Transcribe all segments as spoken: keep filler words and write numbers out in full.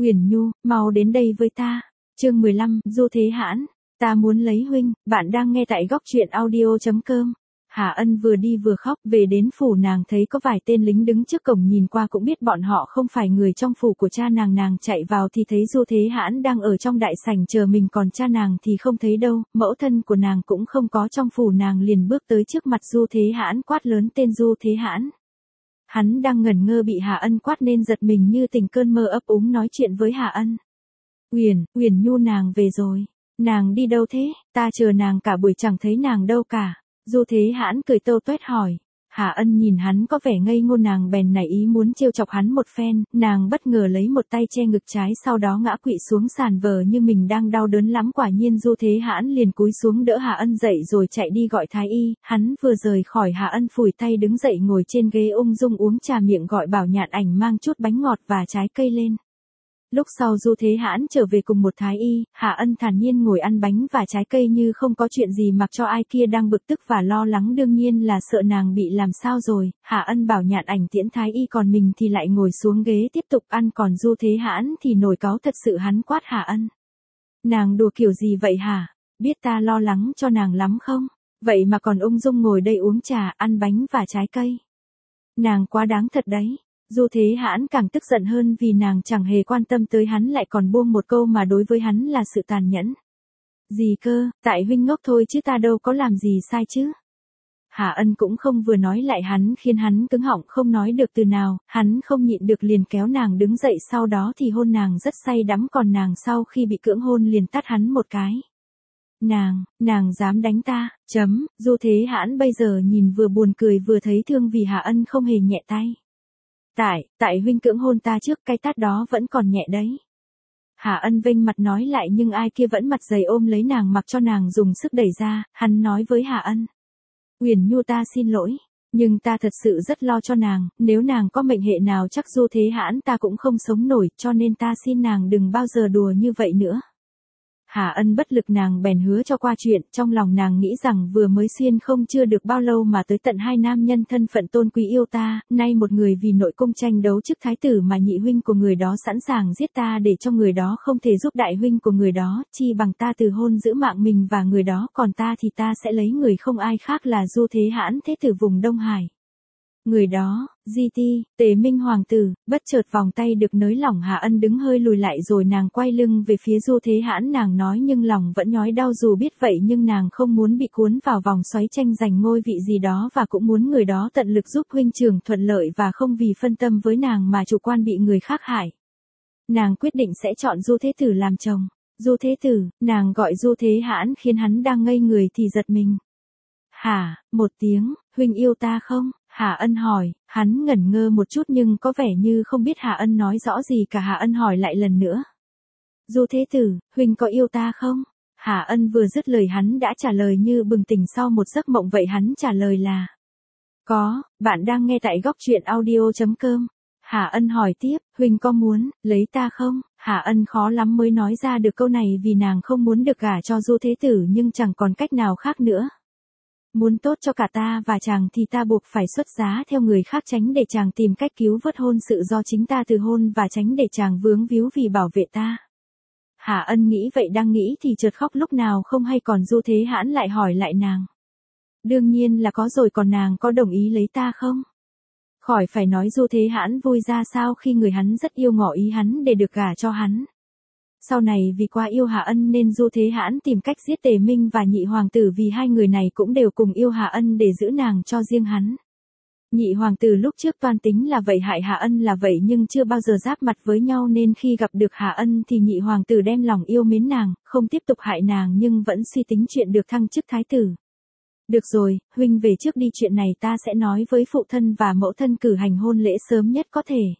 Uyển Nhu, mau đến đây với ta. Chương mười lăm, Du Thế Hãn, ta muốn lấy huynh. Bạn đang nghe tại góc truyện audio chấm com. Hà Ân vừa đi vừa khóc, về đến phủ nàng thấy có vài tên lính đứng trước cổng, nhìn qua cũng biết bọn họ không phải người trong phủ của cha nàng. Nàng chạy vào thì thấy Du Thế Hãn đang ở trong đại sảnh chờ mình, còn cha nàng thì không thấy đâu, mẫu thân của nàng cũng không có trong phủ. Nàng liền bước tới trước mặt Du Thế Hãn quát lớn tên Du Thế Hãn. Hắn đang ngẩn ngơ bị Hà Ân quát nên giật mình như tỉnh cơn mơ, ấp úng nói chuyện với Hà Ân. Uyển, Uyển Nhu nàng về rồi. Nàng đi đâu thế? Ta chờ nàng cả buổi chẳng thấy nàng đâu cả. Du Thế Hãn cười tâu tuét hỏi. Hà Ân nhìn hắn có vẻ ngây ngô, nàng bèn nảy ý muốn trêu chọc hắn một phen. Nàng bất ngờ lấy một tay che ngực trái, sau đó ngã quỵ xuống sàn vờ như mình đang đau đớn lắm. Quả nhiên Du Thế Hãn liền cúi xuống đỡ Hà Ân dậy rồi chạy đi gọi thái y. Hắn vừa rời khỏi, Hà Ân phủi tay đứng dậy ngồi trên ghế ung dung uống trà, miệng gọi Bảo Nhạn Ảnh mang chút bánh ngọt và trái cây lên. Lúc sau Du Thế Hãn trở về cùng một thái y, Hà Ân thản nhiên ngồi ăn bánh và trái cây như không có chuyện gì, mặc cho ai kia đang bực tức và lo lắng, đương nhiên là sợ nàng bị làm sao rồi. Hà Ân bảo Nhạn Ảnh tiễn thái y, còn mình thì lại ngồi xuống ghế tiếp tục ăn, còn Du Thế Hãn thì nổi cáu thật sự. Hắn quát Hà Ân. Nàng đùa kiểu gì vậy hả? Biết ta lo lắng cho nàng lắm không? Vậy mà còn ung dung ngồi đây uống trà, ăn bánh và trái cây. Nàng quá đáng thật đấy. Du Thế Hãn càng tức giận hơn vì nàng chẳng hề quan tâm tới hắn, lại còn buông một câu mà đối với hắn là sự tàn nhẫn. Gì cơ, tại huynh ngốc thôi chứ ta đâu có làm gì sai chứ. Hà Ân cũng không vừa nói lại hắn, khiến hắn cứng họng không nói được từ nào. Hắn không nhịn được liền kéo nàng đứng dậy, sau đó thì hôn nàng rất say đắm, còn nàng sau khi bị cưỡng hôn liền tát hắn một cái. Nàng, nàng dám đánh ta, chấm. Du Thế Hãn bây giờ nhìn vừa buồn cười vừa thấy thương vì Hà Ân không hề nhẹ tay. Tại, tại huynh cưỡng hôn ta trước, cái tát đó vẫn còn nhẹ đấy. Hà Ân vênh mặt nói lại, nhưng ai kia vẫn mặt dày ôm lấy nàng, mặc cho nàng dùng sức đẩy ra. Hắn nói với Hà Ân. Uyển Nhu, ta xin lỗi, nhưng ta thật sự rất lo cho nàng, nếu nàng có mệnh hệ nào chắc Du Thế Hãn ta cũng không sống nổi, cho nên ta xin nàng đừng bao giờ đùa như vậy nữa. Hà Ân bất lực, nàng bèn hứa cho qua chuyện, trong lòng nàng nghĩ rằng vừa mới xuyên không chưa được bao lâu mà tới tận hai nam nhân thân phận tôn quý yêu ta, nay một người vì nội cung tranh đấu chức thái tử mà nhị huynh của người đó sẵn sàng giết ta để cho người đó không thể giúp đại huynh của người đó, chi bằng ta từ hôn giữ mạng mình và người đó, còn ta thì ta sẽ lấy người không ai khác là Du Thế Hãn, thế tử vùng Đông Hải. Người đó, Di Ti, Tề Minh hoàng tử. Bất chợt vòng tay được nới lỏng, Hà Ân đứng hơi lùi lại rồi nàng quay lưng về phía Du Thế Hãn. Nàng nói nhưng lòng vẫn nhói đau, dù biết vậy nhưng nàng không muốn bị cuốn vào vòng xoáy tranh giành ngôi vị gì đó, và cũng muốn người đó tận lực giúp huynh trưởng thuận lợi và không vì phân tâm với nàng mà chủ quan bị người khác hại. Nàng quyết định sẽ chọn Du Thế Tử làm chồng. Du Thế Tử, nàng gọi Du Thế Hãn khiến hắn đang ngây người thì giật mình. Hả, một tiếng, huynh yêu ta không? Hà Ân hỏi. Hắn ngẩn ngơ một chút nhưng có vẻ như không biết Hà Ân nói rõ gì cả. Hà Ân hỏi lại lần nữa. Du Thế Tử, huynh có yêu ta không? Hà Ân vừa dứt lời hắn đã trả lời như bừng tỉnh sau một giấc mộng vậy. Hắn trả lời là có. Bạn đang nghe tại góc truyện audio chấm com. Hà Ân hỏi tiếp, huynh có muốn lấy ta không? Hà Ân khó lắm mới nói ra được câu này vì nàng không muốn được gả cho Du Thế Tử nhưng chẳng còn cách nào khác nữa. Muốn tốt cho cả ta và chàng thì ta buộc phải xuất giá theo người khác, tránh để chàng tìm cách cứu vớt hôn sự do chính ta từ hôn, và tránh để chàng vướng víu vì bảo vệ ta. Hà Ân nghĩ vậy, đang nghĩ thì chợt khóc lúc nào không hay, còn Du Thế Hãn lại hỏi lại nàng. Đương nhiên là có rồi, còn nàng có đồng ý lấy ta không? Khỏi phải nói Du Thế Hãn vui ra sao khi người hắn rất yêu ngỏ ý hắn để được gả cho hắn. Sau này vì quá yêu Hà Ân nên Du Thế Hãn tìm cách giết Tề Minh và nhị hoàng tử, vì hai người này cũng đều cùng yêu Hà Ân để giữ nàng cho riêng hắn. Nhị hoàng tử lúc trước toan tính là vậy, hại Hà Ân là vậy, nhưng chưa bao giờ giáp mặt với nhau, nên khi gặp được Hà Ân thì nhị hoàng tử đem lòng yêu mến nàng, không tiếp tục hại nàng nhưng vẫn suy tính chuyện được thăng chức thái tử. Được rồi, huynh về trước đi, chuyện này ta sẽ nói với phụ thân và mẫu thân cử hành hôn lễ sớm nhất có thể.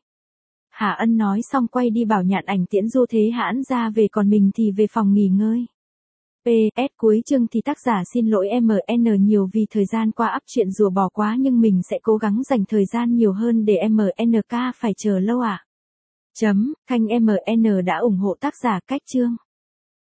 Hà Ân nói xong quay đi bảo Nhạn Ảnh tiễn Du Thế Hãn ra về, còn mình thì về phòng nghỉ ngơi. pê ét Cuối chương thì tác giả xin lỗi em en nhiều vì thời gian qua up truyện rùa bò quá, nhưng mình sẽ cố gắng dành thời gian nhiều hơn để em en ca phải chờ lâu ạ. À. Chấm, Thanh em en đã ủng hộ tác giả. Cách chương.